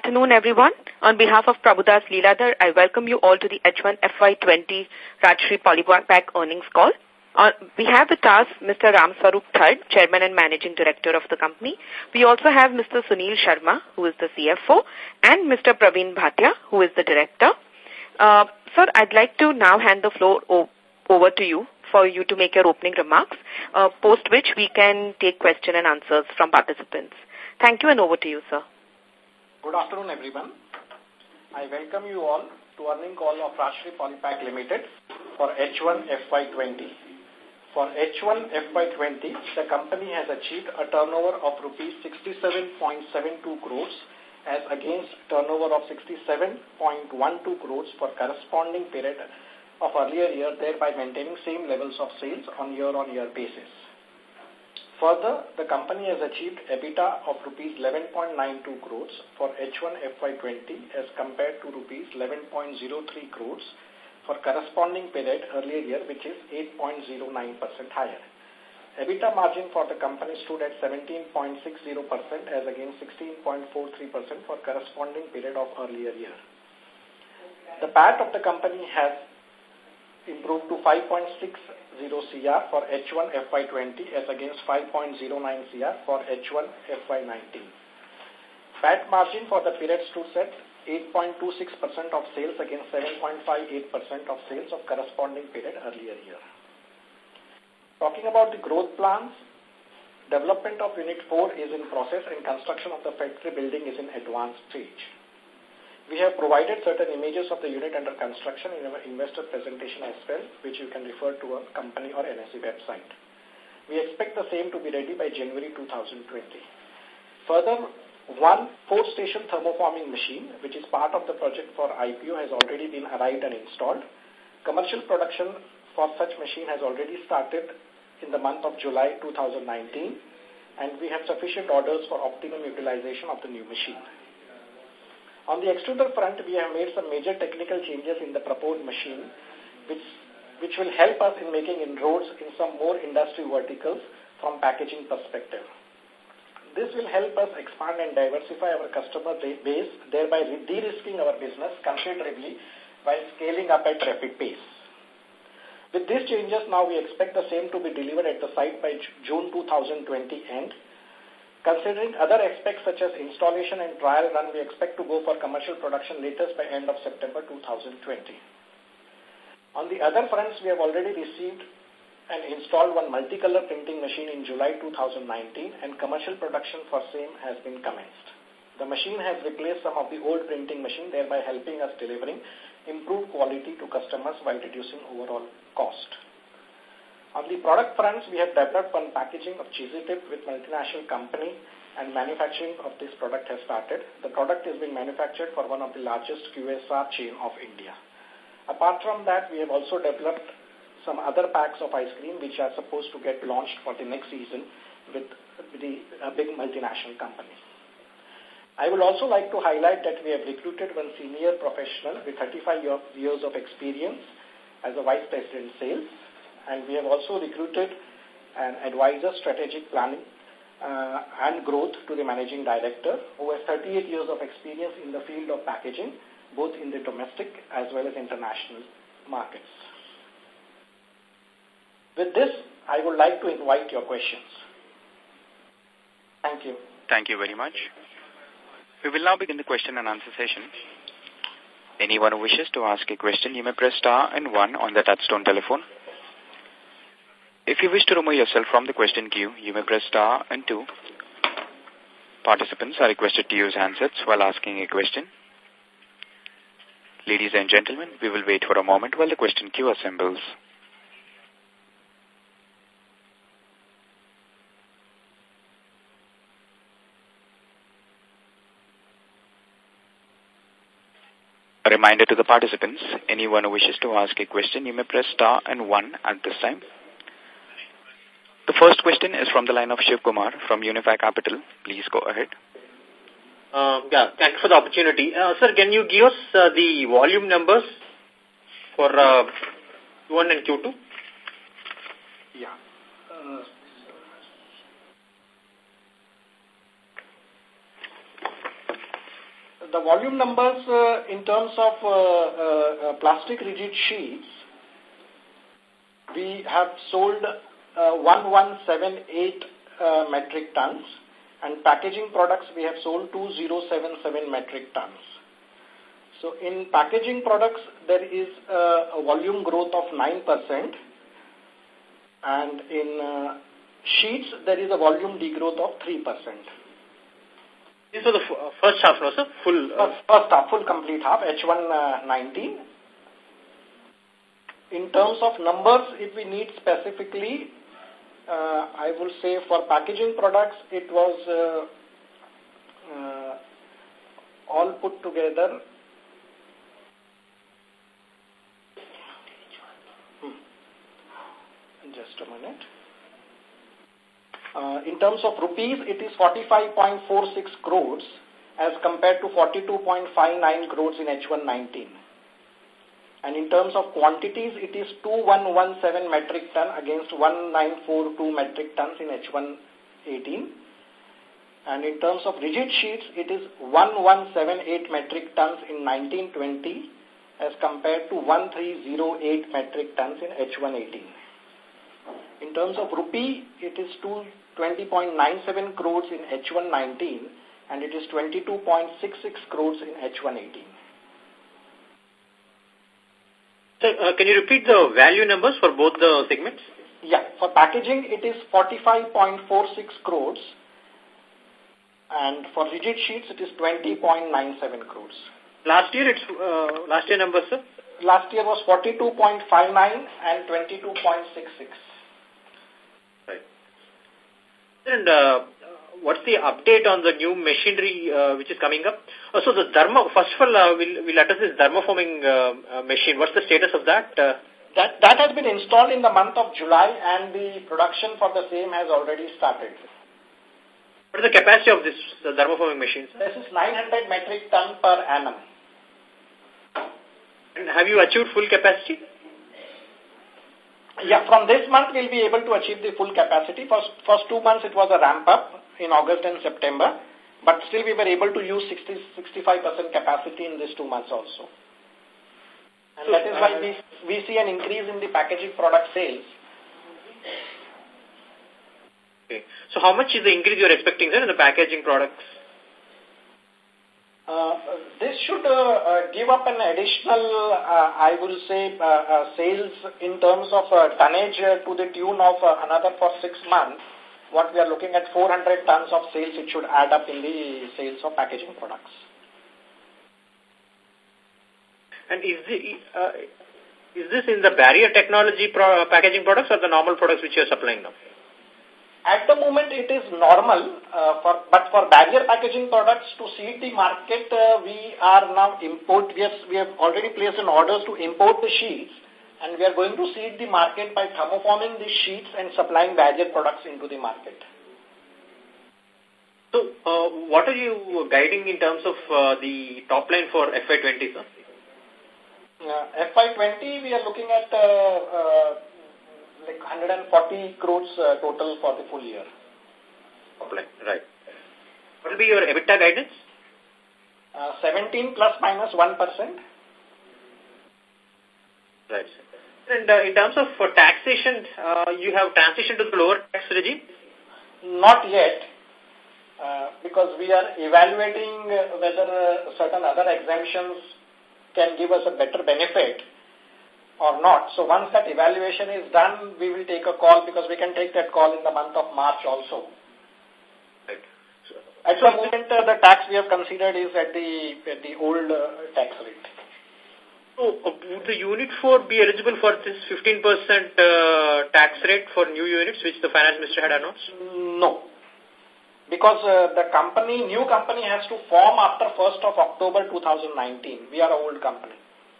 afternoon, everyone. On behalf of Prabhudas Leeladhar, I welcome you all to the H1 FY20 Rajshri Polypack earnings call. We have with us Mr. Ram Swarup III, Chairman and Managing Director of the company. We also have Mr. Sunil Sharma, who is the CFO, and Mr. Praveen Bhatia, who is the Director. Sir, I'd like to now hand the floor over to you for you to make your opening remarks, post which we can take question and answers from participants. Thank you, and over to you, sir. Good afternoon, everyone. I welcome you all to earnings call of Rajshri Polypack Limited for H1 FY20. For H1 FY20, the company has achieved a turnover of rupees 67.72 crores as against turnover of 67.12 crores for corresponding period of earlier year, thereby maintaining same levels of sales on year-on-year basis. Further, the company has achieved EBITDA of rupees 11.92 crores for H1 FY20 as compared to rupees 11.03 crores for corresponding period earlier year, which is 8.09% higher. EBITDA margin for the company stood at 17.60% as against 16.43% for corresponding period of earlier year. The PAT of the company has improved to 5.60 CR for H1 FY20 as against 5.09 CR for H1 FY19. PAT margin for the period stood at 8.26% of sales against 7.58% of sales of corresponding period earlier year. Talking about the growth plans, development of Unit 4 is in process and construction of the factory building is in advanced stage. We have provided certain images of the unit under construction in our investor presentation as well, which you can refer to our company or NSE website. We expect the same to be ready by January 2020. Further, one 4-station thermoforming machine, which is part of the project for IPO, has already been arrived and installed. Commercial production for such machine has already started in the month of July 2019, and we have sufficient orders for optimum utilization of the new machine. On the extruder front, we have made some major technical changes in the proposed machine, which will help us in making inroads in some more industry verticals from packaging perspective. This will help us expand and diversify our customer base, thereby de-risking our business considerably while scaling up at rapid pace. With these changes, now we expect the same to be delivered at the site by June 2020 end. Considering other aspects such as installation and trial run, we expect to go for commercial production latest by end of September 2020. On the other fronts, we have already received and installed one multicolor printing machine in July 2019 and commercial production for same has been commenced. The machine has replaced some of the old printing machine, thereby helping us delivering improved quality to customers while reducing overall cost. On the product fronts, we have developed one packaging of cheesy tip with multinational company and manufacturing of this product has started. The product is being manufactured for one of the largest QSR chain of India. Apart from that, we have also developed some other packs of ice cream which are supposed to get launched for the next season with the big multinational company. I would also like to highlight that we have recruited one senior professional with 35 years of experience as a Vice President Sales. And we have also recruited an advisor strategic planning and growth to the managing director who has 38 years of experience in the field of packaging, both in the domestic as well as international markets. With this, I would like to invite your questions. Thank you. Thank you very much. We will now begin the question and answer session. Anyone who wishes to ask a question, you may press star and 1 on the touchtone telephone. If you wish to remove yourself from the question queue, you may press star and 2. Participants are requested to use handsets while asking a question. Ladies and gentlemen, we will wait for a moment while the question queue assembles. A reminder to the participants, anyone who wishes to ask a question, you may press star and 1 at this time. The first question is from the line of Shiv Kumar from Unifi Capital. Please go ahead. Thanks for the opportunity. Sir, can you give us the volume numbers for Q1 and Q2? Yeah. the volume numbers in terms of plastic rigid sheets, we have sold 1178 metric tons, and packaging products we have sold 2077 metric tons. So in packaging products, there is a volume growth of 9%, and in sheets, there is a volume degrowth of 3%. This was the first half, no, sir? First half, full complete half, H1 19. In terms of numbers, if we need specifically, I will say for packaging products, it was all put together. Just a minute. In terms of rupees, it is 45.46 crores as compared to 42.59 crores in H1 19. And in terms of quantities, it is 2117 metric ton against 1942 metric tons in H1 18. And in terms of rigid sheets, it is 1178 metric tons in 1920 as compared to 1308 metric tons in H1 18. In terms of rupee, it is 20.97 crores in H1 19 and it is 22.66 crores in H1 18. So, can you repeat the value numbers for both the segments? Yeah, for packaging, it is 45.46 crores and for rigid sheets, it is 20.97 crores. Last year numbers, sir? Last year was 42.59 and 22.66. Right. And what's the update on the new machinery which is coming up? So the first of all, we'll address this thermoforming machine. What's the status of that? That has been installed in the month of July and the production for the same has already started. What is the capacity of this thermoforming machine? This is 900 metric ton per annum. And have you achieved full capacity? Yeah, from this month we'll be able to achieve the full capacity. First 2 months it was a ramp up in August and September, but still we were able to use 65% capacity in these 2 months also. And so, that is why we see an increase in the packaging product sales. Okay. So how much is the increase you're expecting there in the packaging products? This should give up an additional, I will say, sales in terms of tonnage to the tune of another for 6 months. What we are looking at 400 tons of sales, it should add up in the sales of packaging products. And is this in the barrier technology packaging products or the normal products which you are supplying now? At the moment, it is normal, but for barrier packaging products to seed the market, we are now we have already placed an orders to import the sheets, and we are going to seed the market by thermoforming the sheets and supplying barrier products into the market. So, what are you guiding in terms of the top line for FY20, sir? FY20, we are looking at like 140 crores total for the full year. Right. What will be your EBITDA guidance? 17 plus minus 1%. Right. And in terms of taxation, you have transitioned to the lower tax regime? Not yet, because we are evaluating whether certain other exemptions can give us a better benefit or not. So once that evaluation is done, we will take a call because we can take that call in the month of March also. Right. So, at the moment, the tax we have considered is at the old tax rate. So would the unit 4 be eligible for this 15% tax rate for new units which the finance minister had announced? No. Because the new company has to form after 1st of October 2019. We are an old company.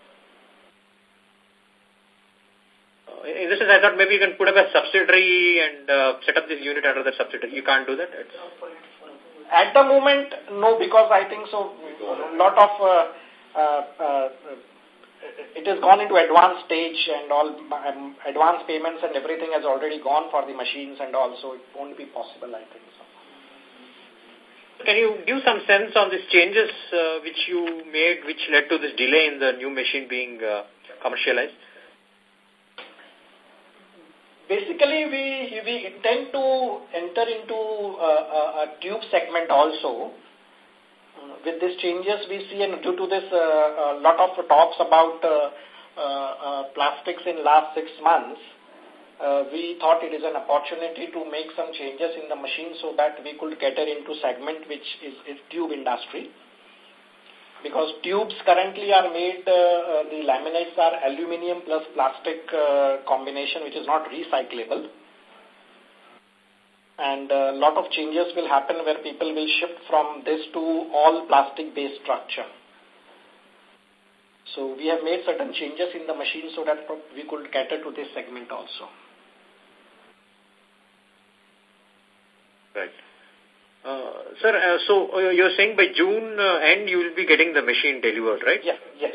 In this sense, I thought maybe you can put up a subsidiary and set up this unit under the subsidiary. You can't do that? At the moment, no, because I think so. A lot of it has gone into advanced stage and all advance payments and everything has already gone for the machines and all, so it won't be possible, I think so. Can you give some sense on these changes which you made, which led to this delay in the new machine being commercialized? Basically, we intend to enter into a tube segment also. With these changes, we see, and due to this, a lot of talks about plastics in last 6 months, we thought it is an opportunity to make some changes in the machine so that we could cater into segment which is tube industry. Because tubes currently are made, the laminates are aluminium plus plastic combination, which is not recyclable. And a lot of changes will happen where people will shift from this to all plastic-based structure. So we have made certain changes in the machine so that we could cater to this segment also. Right. Sir, so you're saying by June end you will be getting the machine delivered, right? Yeah, yes.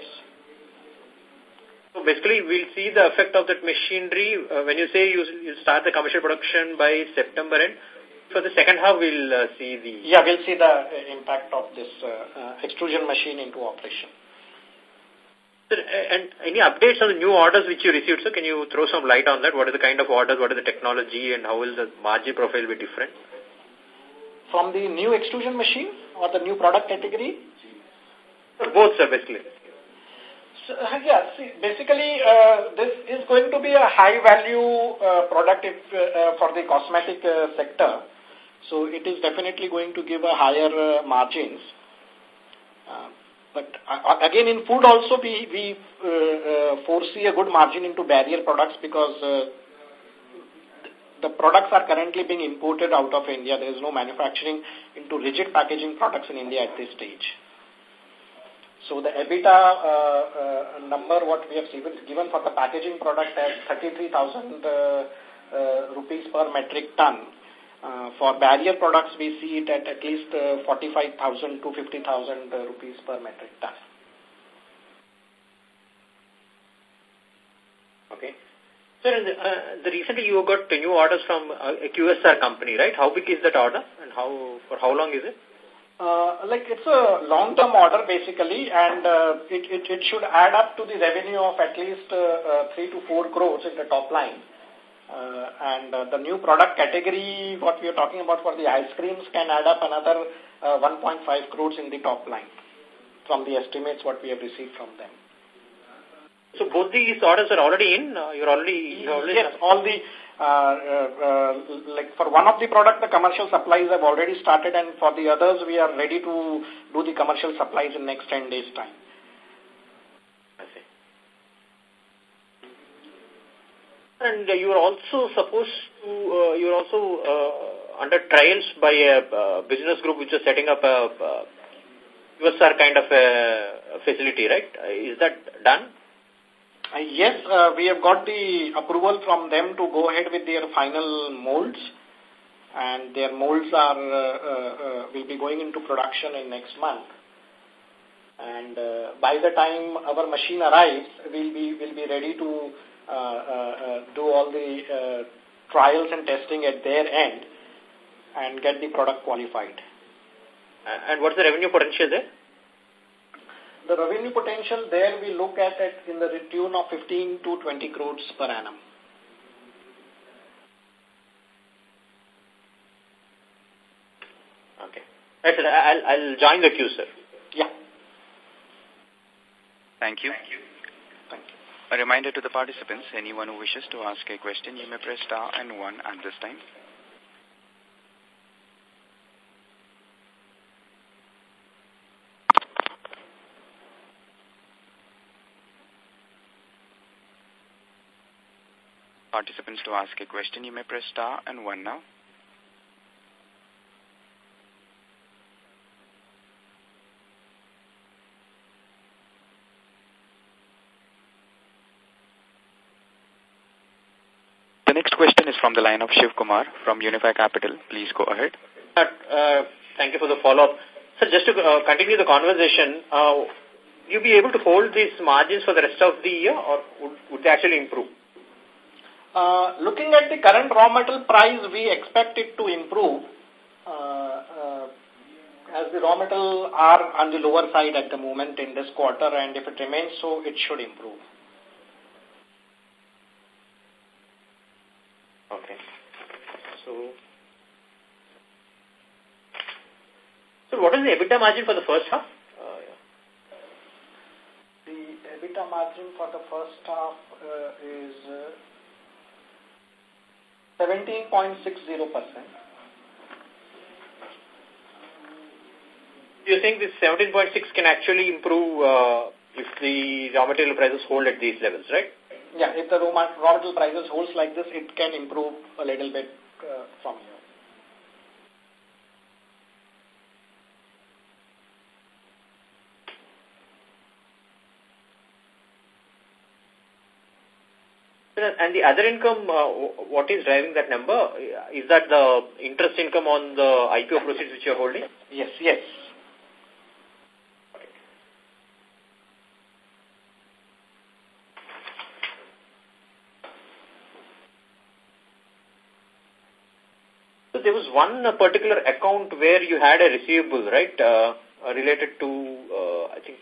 So basically we'll see the effect of that machinery when you say you start the commercial production by September end. For the second half we'll see the... Yeah, we'll see the impact of this extrusion machine into operation. Sir, and any updates on the new orders which you received, sir? Can you throw some light on that? What are the kind of orders, what is the technology, and how will the margin profile be different? From the new extrusion machine or the new product category? Both, sir, basically. So, yeah, see, basically, this is going to be a high-value product for the cosmetic sector. So, it is definitely going to give a higher margins. But again, in food also, we foresee a good margin into barrier products because the products are currently being imported out of India. There is no manufacturing into rigid packaging products in India at this stage. So the EBITDA number what we have given for the packaging product at 33,000 rupees per metric ton. For barrier products, we see it at least 45,000 to 50,000 rupees per metric ton. Okay. Sir, the recently you got new orders from a QSR company, right? How big is that order and for how long is it? Like it's a long-term order basically, and it should add up to the revenue of at least 3 to 4 crores in the top line. And the new product category, what we are talking about for the ice creams, can add up another 1.5 crores in the top line from the estimates what we have received from them. So both these orders are already in? Yes, all the, like for one of the product, the commercial supplies have already started, and for the others, we are ready to do the commercial supplies in next 10 days' time. I see. And you are also supposed to, you are also under trials by a business group which is setting up a QSR kind of a facility, right? Is that done? Yes, we have got the approval from them to go ahead with their final molds, and their molds are will be going into production in next month. And by the time our machine arrives, we'll be ready to do all the trials and testing at their end and get the product qualified. And what's the revenue potential there? The revenue potential there, we look at it in the tune of 15 to 20 crores per annum. Okay. Right, sir. I'll join the queue, sir. Yeah. Thank you. Thank you. A reminder to the participants, anyone who wishes to ask a question, you may press star and 1 at this time. Participants, to ask a question, you may press star and 1 now. The next question is from the line of Shiv Kumar from Unifi Capital. Please go ahead. Thank you for the follow-up. Sir, just to continue the conversation, will you be able to hold these margins for the rest of the year, or would they actually improve? Looking at the current raw material price, we expect it to improve. as the raw material are on the lower side at the moment in this quarter, and if it remains so, it should improve. Okay. So what is the EBITDA margin for the first half? The EBITDA margin for the first half is 17.60%. Do you think this 17.6 can actually improve if the raw material prices hold at these levels, right? Yeah, if the raw material prices holds like this, it can improve a little bit from here. And the other income, what is driving that number? Is that the interest income on the IPO proceeds which you are holding? Yes. So there was one particular account where you had a receivable, right, related to, I think,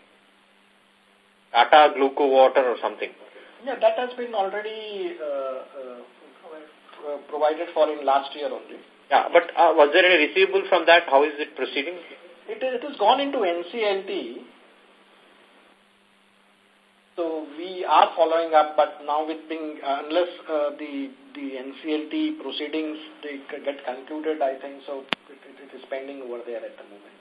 Tata Gluco Water or something. Yeah, that has been already provided for in last year only. Yeah, but was there any receivable from that? How is it proceeding? It has gone into NCLT. So we are following up, but now with being, unless the NCLT proceedings they get concluded, I think so it is pending over there at the moment.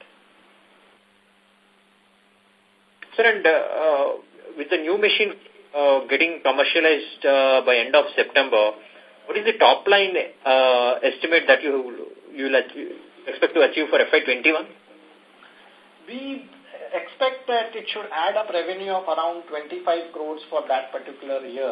Sir, and with the new machine getting commercialized by end of September, what is the top line estimate that you expect to achieve for FY21? We expect that it should add up revenue of around 25 crores for that particular year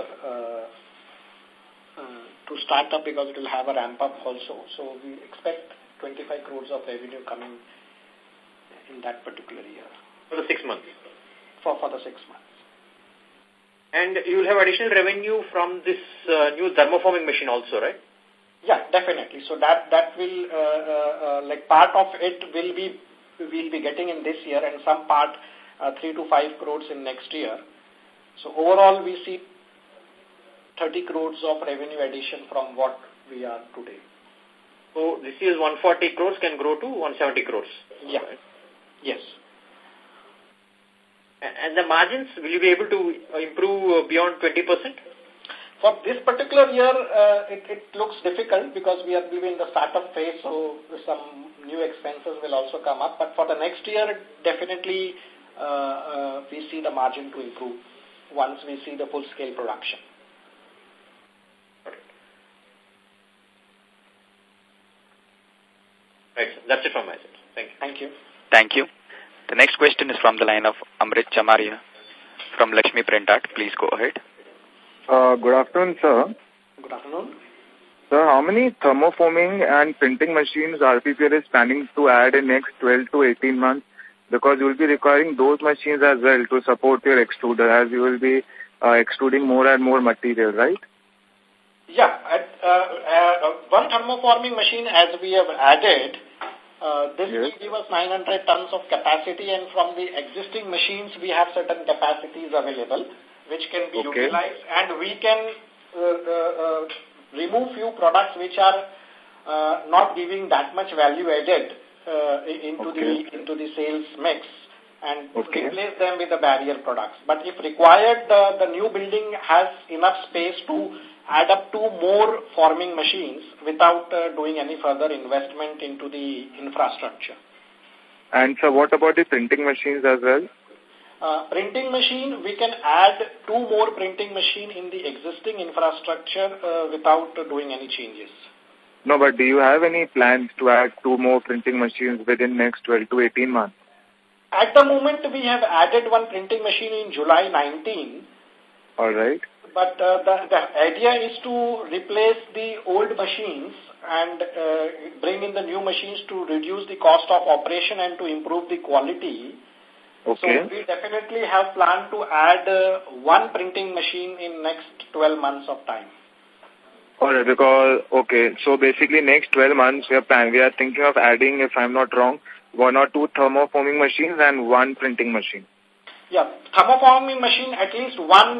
to start up, because it will have a ramp up also. So we expect 25 crores of revenue coming in that particular year. For the 6 months? For the 6 months. And you will have additional revenue from this new thermoforming machine also, right? Yeah, definitely. So that will, like part of it we'll be getting in this year, and some part 3 to 5 crores in next year. So overall we see 30 crores of revenue addition from what we are today. So this year's 140 crores can grow to 170 crores? Yeah. Right? Yes. And the margins, will you be able to improve beyond 20%? For this particular year, it looks difficult because we are in the startup phase, so some new expenses will also come up. But for the next year, definitely we see the margin to improve once we see the full-scale production. Right, that's it from my side. Thank you. Thank you. Thank you. The next question is from the line of Amrit Chamaria from Lakshmi Printat. Please go ahead. Good afternoon, sir. Good afternoon. Sir, how many thermoforming and printing machines RPPL is planning to add in next 12 to 18 months? Because you will be requiring those machines as well to support your extruder, as you will be extruding more and more material, right? Yeah. One thermoforming machine as we have added, this will give us 900 tons of capacity, and from the existing machines we have certain capacities available which can be utilized, and we can remove few products which are not giving that much value added into the sales mix, and replace them with the barrier products. But if required, the new building has enough space to add up 2 more forming machines without doing any further investment into the infrastructure. And so what about the printing machines as well? Printing machine, we can add 2 more printing machine in the existing infrastructure without doing any changes. No, but do you have any plans to add 2 more printing machines within next 12 to 18 months? At the moment, we have added 1 printing machine in July 19. All right. But the idea is to replace the old machines and bring in the new machines to reduce the cost of operation and to improve the quality. Okay. So we definitely have planned to add 1 printing machine in next 12 months of time. All right, because, so basically next 12 months we are thinking of adding, if I'm not wrong, 1 or 2 thermoforming machines and 1 printing machine. Yeah, thermoforming machine, at least one,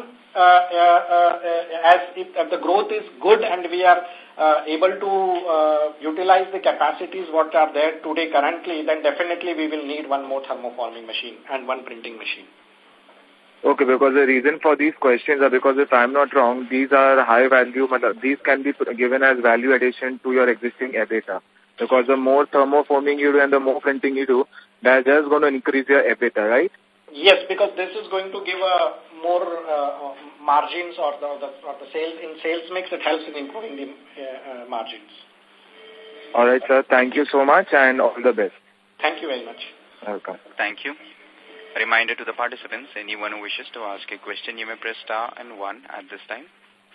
as if the growth is good and we are able to utilize the capacities what are there today currently, then definitely we will need one more thermoforming machine and 1 printing machine. Okay, because the reason for these questions are because if I'm not wrong, these are high value, these can be given as value addition to your existing EBITDA. Because the more thermoforming you do and the more printing you do, that's just going to increase your EBITDA, right? Yes, because this is going to give a more margins or the sales mix. It helps in improving the margins. All right, sir. Thank you so much and all the best. Thank you very much. Welcome. Thank you. A reminder to the participants, anyone who wishes to ask a question, you may press star and 1 at this time.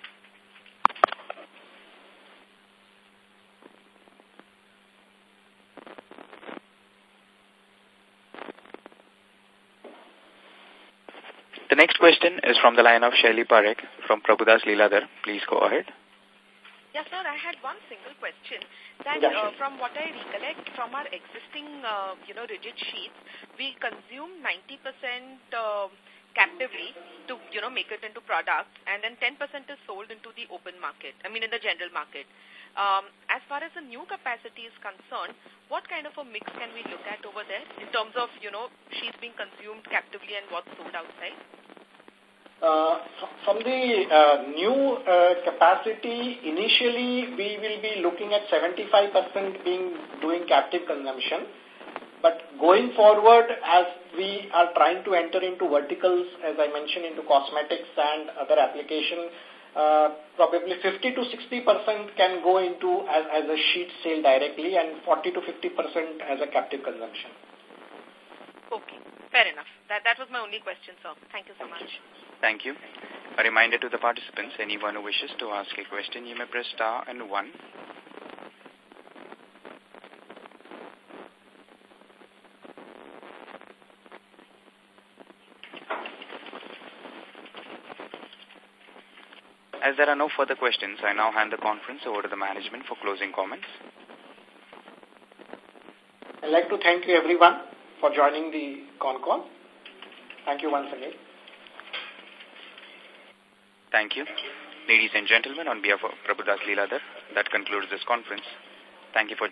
The next question is from the line of Shaili Parekh from Prabhudas Lilladher. Please go ahead. Yes, sir. I had one single question. That from what I recollect from our existing, rigid sheets, we consume 90% captively to, make it into products, and then 10% is sold into the open market, in the general market. As far as the new capacity is concerned, what kind of a mix can we look at over there in terms of, sheets being consumed captively and what's sold outside? From the new capacity, initially we will be looking at 75% doing captive consumption. But going forward, as we are trying to enter into verticals, as I mentioned, into cosmetics and other application, probably 50 to 60% can go into as a sheet sale directly and 40 to 50% as a captive consumption. Okay, fair enough. That was my only question, sir. Thank you so much. Thank you. A reminder to the participants, anyone who wishes to ask a question, you may press star and 1. As there are no further questions, I now hand the conference over to the management for closing comments. I'd like to thank you everyone for joining the con call. Thank you once again. Thank you. Ladies and gentlemen, on behalf of Prabhudas Lilladher, that concludes this conference. Thank you for